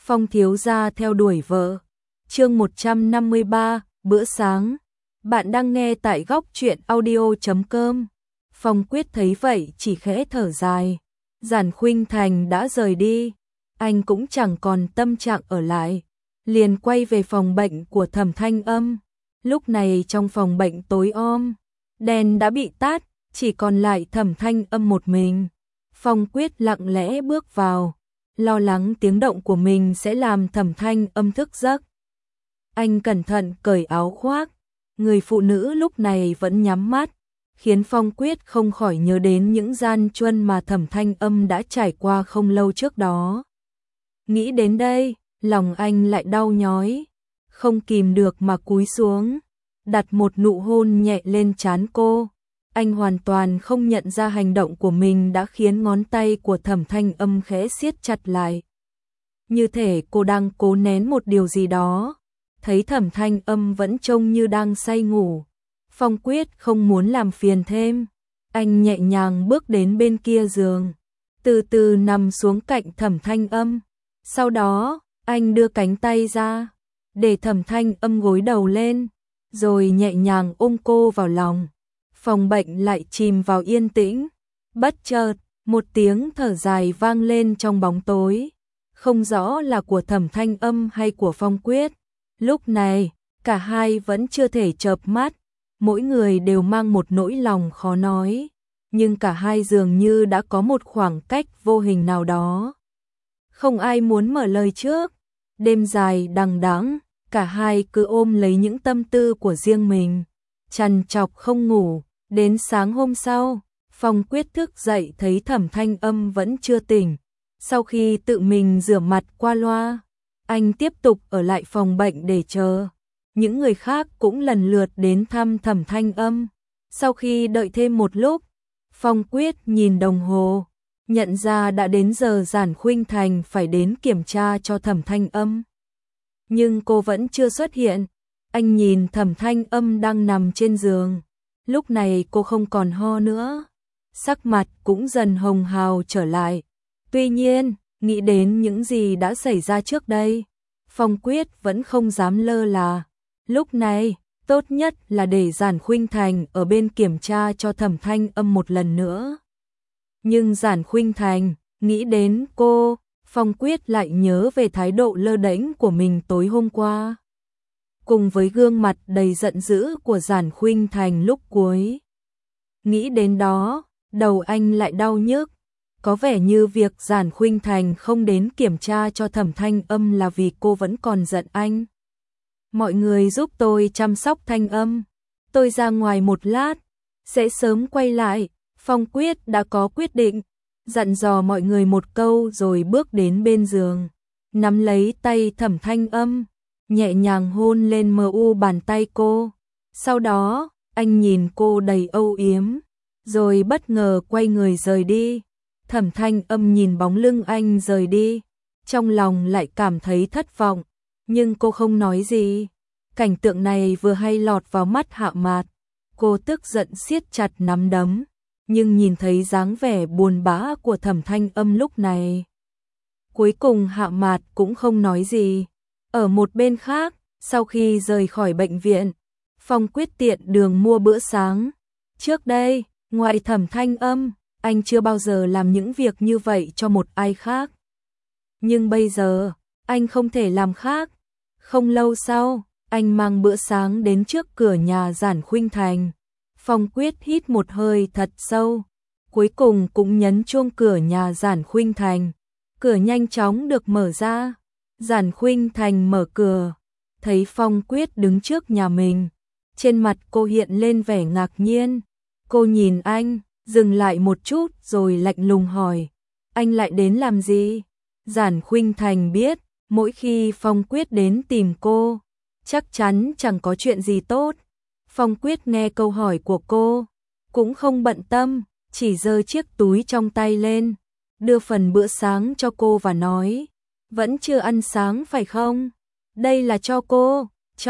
Phong thiếu gia theo đuổi vợ. Chương 153, bữa sáng. Bạn đang nghe tại góc truyện audio.com. Phong Quyết thấy vậy chỉ khẽ thở dài. Giản Khuynh Thành đã rời đi, anh cũng chẳng còn tâm trạng ở lại, liền quay về phòng bệnh của Thẩm Thanh Âm. Lúc này trong phòng bệnh tối om, đèn đã bị tắt, chỉ còn lại Thẩm Thanh Âm một mình. Phong Quyết lặng lẽ bước vào, lo lắng tiếng động của mình sẽ làm Thẩm Thanh Âm thức giấc. Anh cẩn thận cởi áo khoác, người phụ nữ lúc này vẫn nhắm mắt, khiến Phong Quyết không khỏi nhớ đến những gian truân mà Thẩm Thanh Âm đã trải qua không lâu trước đó. Nghĩ đến đây, lòng anh lại đau nhói, không kìm được mà cúi xuống, đặt một nụ hôn nhẹ lên trán cô. Anh hoàn toàn không nhận ra hành động của mình đã khiến ngón tay của Thẩm Thanh Âm khẽ siết chặt lại. Như thể cô đang cố nén một điều gì đó. Thấy Thẩm Thanh Âm vẫn trông như đang say ngủ, Phong Quyết không muốn làm phiền thêm. Anh nhẹ nhàng bước đến bên kia giường, từ từ nằm xuống cạnh Thẩm Thanh Âm. Sau đó, anh đưa cánh tay ra, để Thẩm Thanh Âm gối đầu lên, rồi nhẹ nhàng ôm cô vào lòng. Phòng bệnh lại chìm vào yên tĩnh. Bất chợt, một tiếng thở dài vang lên trong bóng tối, không rõ là của Thẩm Thanh Âm hay của Phong Quyết. Lúc này, cả hai vẫn chưa thể chợp mắt, mỗi người đều mang một nỗi lòng khó nói, nhưng cả hai dường như đã có một khoảng cách vô hình nào đó. Không ai muốn mở lời trước. Đêm dài đằng đẵng, cả hai cứ ôm lấy những tâm tư của riêng mình, trằn trọc không ngủ. Đến sáng hôm sau, Phong Quyết thức dậy thấy Thẩm Thanh Âm vẫn chưa tỉnh. Sau khi tự mình rửa mặt qua loa, anh tiếp tục ở lại phòng bệnh để chờ. Những người khác cũng lần lượt đến thăm Thẩm Thanh Âm. Sau khi đợi thêm một lúc, Phong Quyết nhìn đồng hồ, nhận ra đã đến giờ Giản Khuynh Thành phải đến kiểm tra cho Thẩm Thanh Âm. Nhưng cô vẫn chưa xuất hiện. Anh nhìn Thẩm Thanh Âm đang nằm trên giường. Lúc này cô không còn ho nữa, sắc mặt cũng dần hồng hào trở lại. Tuy nhiên, nghĩ đến những gì đã xảy ra trước đây, Phong Quyết vẫn không dám lơ là. Lúc này, tốt nhất là để Giản Khuynh Thành ở bên kiểm tra cho Thẩm Thanh Âm một lần nữa. Nhưng Giản Khuynh Thành, nghĩ đến cô, Phong Quyết lại nhớ về thái độ lơ đễnh của mình tối hôm qua, cùng với gương mặt đầy giận dữ của Giản Khuynh Thành lúc cuối. Nghĩ đến đó, đầu anh lại đau nhức. Có vẻ như việc Giản Khuynh Thành không đến kiểm tra cho Thẩm Thanh Âm là vì cô vẫn còn giận anh. Mọi người giúp tôi chăm sóc Thanh Âm, tôi ra ngoài một lát, sẽ sớm quay lại. Phong Quyết đã có quyết định, dặn dò mọi người một câu rồi bước đến bên giường, nắm lấy tay Thẩm Thanh Âm, nhẹ nhàng hôn lên bàn tay cô. Sau đó, anh nhìn cô đầy âu yếm, rồi bất ngờ quay người rời đi. Thẩm Thanh Âm nhìn bóng lưng anh rời đi, trong lòng lại cảm thấy thất vọng, nhưng cô không nói gì. Cảnh tượng này vừa hay lọt vào mắt Hạ Mạt, cô tức giận siết chặt nắm đấm, nhưng nhìn thấy dáng vẻ buồn bã của Thẩm Thanh Âm lúc này, cuối cùng Hạ Mạt cũng không nói gì. Ở một bên khác, sau khi rời khỏi bệnh viện, Phong Quyết tiện đường mua bữa sáng. Trước đây, ngoài Thẩm Thanh Âm, anh chưa bao giờ làm những việc như vậy cho một ai khác. Nhưng bây giờ, anh không thể làm khác. Không lâu sau, anh mang bữa sáng đến trước cửa nhà Giản Khuynh Thành. Phong Quyết hít một hơi thật sâu, cuối cùng cũng nhấn chuông cửa nhà Giản Khuynh Thành. Cửa nhanh chóng được mở ra. Giản Khuynh Thành mở cửa, thấy Phong Quyết đứng trước nhà mình. Trên mặt cô hiện lên vẻ ngạc nhiên. Cô nhìn anh, dừng lại một chút rồi lạnh lùng hỏi, anh lại đến làm gì? Giản Khuynh Thành biết, mỗi khi Phong Quyết đến tìm cô, chắc chắn chẳng có chuyện gì tốt. Phong Quyết nghe câu hỏi của cô, cũng không bận tâm, chỉ giơ chiếc túi trong tay lên, đưa phần bữa sáng cho cô và nói, vẫn chưa ăn sáng phải không? Đây là cho cô.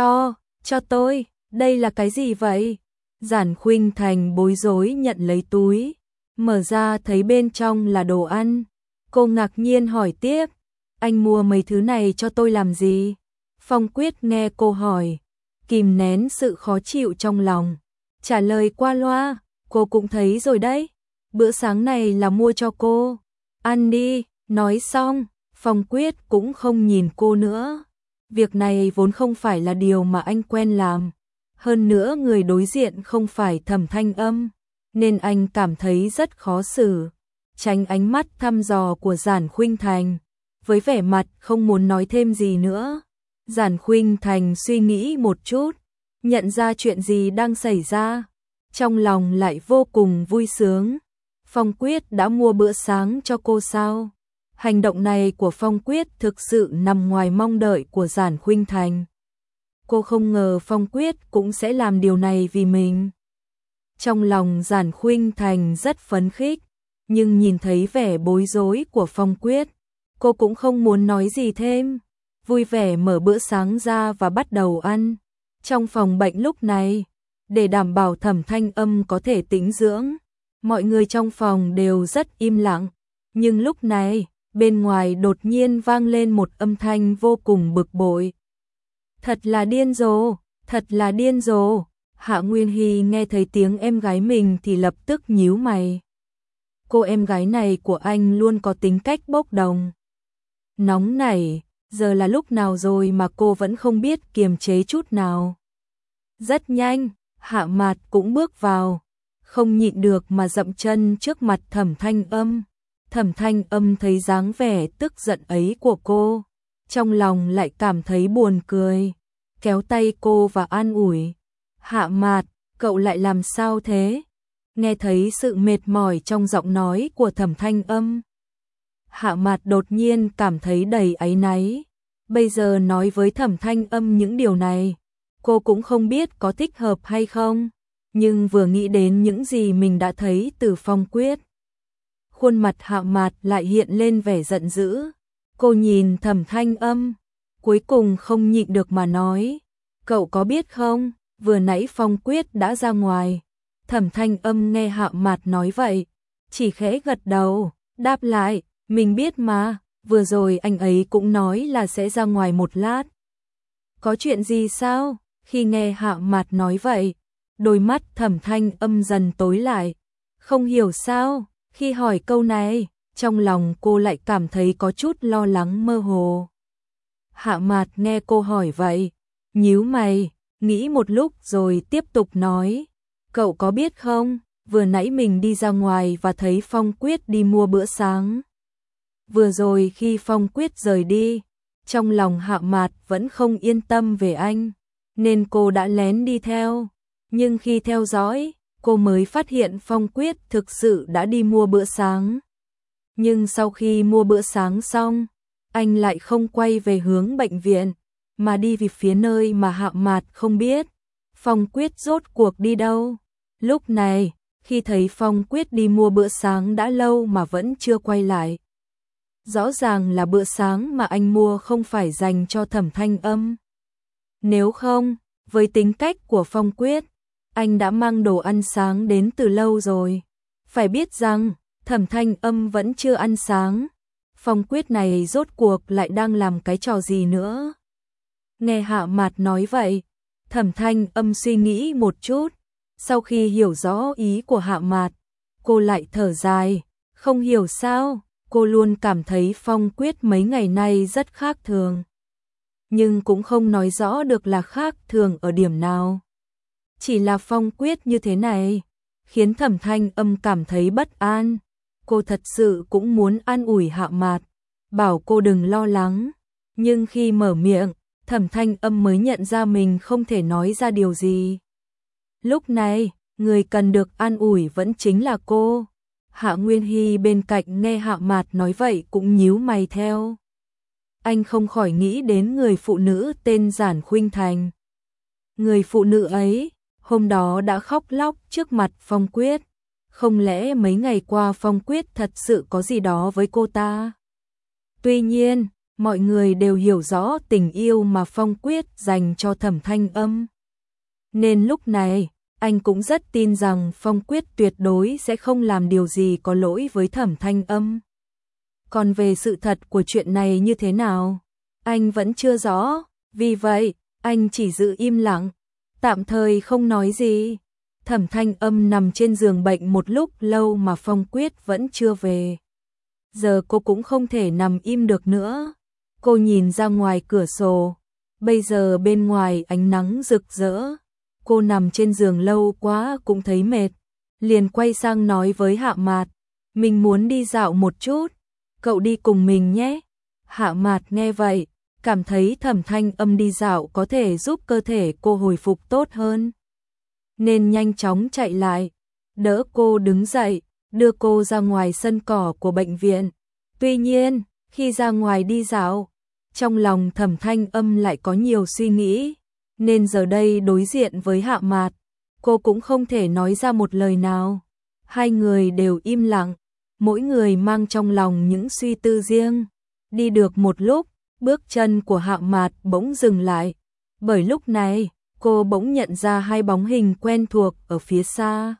Cho tôi, đây là cái gì vậy? Giản Khuynh Thành bối rối nhận lấy túi, mở ra thấy bên trong là đồ ăn. Cô ngạc nhiên hỏi tiếp, Anh mua mấy thứ này cho tôi làm gì? Phong Quyết nghe cô hỏi, kìm nén sự khó chịu trong lòng, trả lời qua loa, cô cũng thấy rồi đấy, bữa sáng này là mua cho cô, ăn đi. Nói xong, Phong Quyết cũng không nhìn cô nữa. Việc này vốn không phải là điều mà anh quen làm, hơn nữa người đối diện không phải Thẩm Thanh Âm, nên anh cảm thấy rất khó xử. Tránh ánh mắt thăm dò của Giản Khuynh Thành, với vẻ mặt không muốn nói thêm gì nữa. Giản Khuynh Thành suy nghĩ một chút, nhận ra chuyện gì đang xảy ra, trong lòng lại vô cùng vui sướng. Phong Quyết đã mua bữa sáng cho cô sao? Hành động này của Phong Quyết thực sự nằm ngoài mong đợi của Giản Khuynh Thành. Cô không ngờ Phong Quyết cũng sẽ làm điều này vì mình. Trong lòng Giản Khuynh Thành rất phấn khích, nhưng nhìn thấy vẻ bối rối của Phong Quyết, cô cũng không muốn nói gì thêm. Vui vẻ mở bữa sáng ra và bắt đầu ăn. Trong phòng bệnh lúc này, để đảm bảo Thẩm Thanh Âm có thể tĩnh dưỡng, mọi người trong phòng đều rất im lặng. Nhưng lúc này, bên ngoài đột nhiên vang lên một âm thanh vô cùng bực bội. Thật là điên rồ, thật là điên rồ. Hạ Nguyên Hy nghe thấy tiếng em gái mình thì lập tức nhíu mày. Cô em gái này của anh luôn có tính cách bốc đồng, nóng nảy, giờ là lúc nào rồi mà cô vẫn không biết kiềm chế chút nào. Rất nhanh, Hạ Mạt cũng bước vào, không nhịn được mà dậm chân trước mặt Thẩm Thanh Âm. Thẩm Thanh Âm thấy dáng vẻ tức giận ấy của cô, trong lòng lại cảm thấy buồn cười, kéo tay cô và an ủi. Hạ Mạt, cậu lại làm sao thế? Nghe thấy sự mệt mỏi trong giọng nói của Thẩm Thanh Âm, Hạ Mạt đột nhiên cảm thấy đầy áy náy. Bây giờ nói với Thẩm Thanh Âm những điều này, cô cũng không biết có thích hợp hay không, nhưng vừa nghĩ đến những gì mình đã thấy từ Phong Quyết, khuôn mặt Hạ Mạt lại hiện lên vẻ giận dữ. Cô nhìn Thẩm Thanh Âm, cuối cùng không nhịn được mà nói, cậu có biết không, vừa nãy Phong Quyết đã ra ngoài. Thẩm Thanh Âm nghe Hạ Mạt nói vậy, chỉ khẽ gật đầu, đáp lại, mình biết mà, vừa rồi anh ấy cũng nói là sẽ ra ngoài một lát. Có chuyện gì sao? Khi nghe Hạ Mạt nói vậy, đôi mắt Thẩm Thanh Âm dần tối lại, không hiểu sao, khi hỏi câu này, trong lòng cô lại cảm thấy có chút lo lắng mơ hồ. Hạ Mạt nghe cô hỏi vậy, nhíu mày, nghĩ một lúc rồi tiếp tục nói, cậu có biết không, vừa nãy mình đi ra ngoài và thấy Phong Quyết đi mua bữa sáng. Vừa rồi khi Phong Quyết rời đi, trong lòng Hạ Mạt vẫn không yên tâm về anh, nên cô đã lén đi theo. Nhưng khi theo dõi, cô mới phát hiện Phong Quyết thực sự đã đi mua bữa sáng. Nhưng sau khi mua bữa sáng xong, anh lại không quay về hướng bệnh viện, mà đi về phía nơi mà Hạ Mạt không biết. Phong Quyết rốt cuộc đi đâu? Lúc này, khi thấy Phong Quyết đi mua bữa sáng đã lâu mà vẫn chưa quay lại, rõ ràng là bữa sáng mà anh mua không phải dành cho Thẩm Thanh Âm. Nếu không, với tính cách của Phong Quyết, anh đã mang đồ ăn sáng đến từ lâu rồi. Phải biết rằng, Thẩm Thanh Âm vẫn chưa ăn sáng. Phong Quyết này rốt cuộc lại đang làm cái trò gì nữa? Nghe Hạ Mạt nói vậy, Thẩm Thanh Âm suy nghĩ một chút. Sau khi hiểu rõ ý của Hạ Mạt, cô lại thở dài. Không hiểu sao, cô luôn cảm thấy Phong Quyết mấy ngày nay rất khác thường. Nhưng cũng không nói rõ được là khác thường ở điểm nào. Chỉ là Phong Quyết như thế này, khiến Thẩm Thanh Âm cảm thấy bất an. Cô thật sự cũng muốn an ủi Hạ Mạt, bảo cô đừng lo lắng. Nhưng khi mở miệng, Thẩm Thanh Âm mới nhận ra mình không thể nói ra điều gì. Lúc này, người cần được an ủi vẫn chính là cô. Hạ Nguyên Hy bên cạnh nghe Hạ Mạt nói vậy cũng nhíu mày theo. Anh không khỏi nghĩ đến người phụ nữ tên Giản Khuynh Thành. Người phụ nữ ấy, hôm đó đã khóc lóc trước mặt Phong Quyết. Không lẽ mấy ngày qua Phong Quyết thật sự có gì đó với cô ta? Tuy nhiên, mọi người đều hiểu rõ tình yêu mà Phong Quyết dành cho Thẩm Thanh Âm. Nên lúc này, anh cũng rất tin rằng Phong Quyết tuyệt đối sẽ không làm điều gì có lỗi với Thẩm Thanh Âm. Còn về sự thật của chuyện này như thế nào, anh vẫn chưa rõ, vì vậy, anh chỉ giữ im lặng, tạm thời không nói gì. Thẩm Thanh Âm nằm trên giường bệnh một lúc lâu mà Phong Quyết vẫn chưa về. Giờ cô cũng không thể nằm im được nữa. Cô nhìn ra ngoài cửa sổ. Bây giờ bên ngoài ánh nắng rực rỡ. Cô nằm trên giường lâu quá cũng thấy mệt. Liền quay sang nói với Hạ Mạt. Mình muốn đi dạo một chút. Cậu đi cùng mình nhé. Hạ Mạt nghe vậy, cảm thấy Thẩm Thanh Âm đi dạo có thể giúp cơ thể cô hồi phục tốt hơn. Nên nhanh chóng chạy lại, đỡ cô đứng dậy, đưa cô ra ngoài sân cỏ của bệnh viện. Tuy nhiên, khi ra ngoài đi dạo, trong lòng Thẩm Thanh Âm lại có nhiều suy nghĩ, nên giờ đây đối diện với Hạ Mạt, cô cũng không thể nói ra một lời nào. Hai người đều im lặng, mỗi người mang trong lòng những suy tư riêng. Đi được một lúc, bước chân của Hạ Mạt bỗng dừng lại, bởi lúc này, cô bỗng nhận ra hai bóng hình quen thuộc ở phía xa.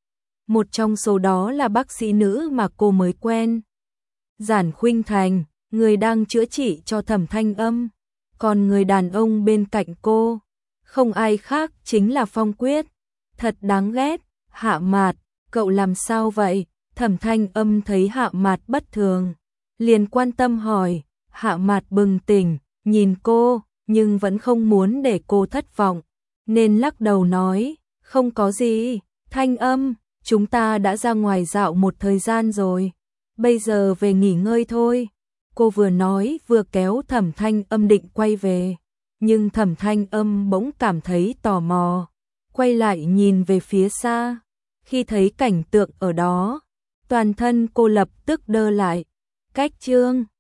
Một trong số đó là bác sĩ nữ mà cô mới quen. Giản Khuynh Thành, người đang chữa trị cho Thẩm Thanh Âm. Còn người đàn ông bên cạnh cô, không ai khác chính là Phong Quyết. Thật đáng ghét, Hạ Mạt, cậu làm sao vậy? Thẩm Thanh Âm thấy Hạ Mạt bất thường, liền quan tâm hỏi. Hạ Mạt bừng tỉnh, nhìn cô, nhưng vẫn không muốn để cô thất vọng, nên lắc đầu nói, không có gì, Thanh Âm, chúng ta đã ra ngoài dạo một thời gian rồi, bây giờ về nghỉ ngơi thôi. Cô vừa nói vừa kéo Thẩm Thanh Âm định quay về, nhưng Thẩm Thanh Âm bỗng cảm thấy tò mò, quay lại nhìn về phía xa. Khi thấy cảnh tượng ở đó, toàn thân cô lập tức đơ lại. Cách chương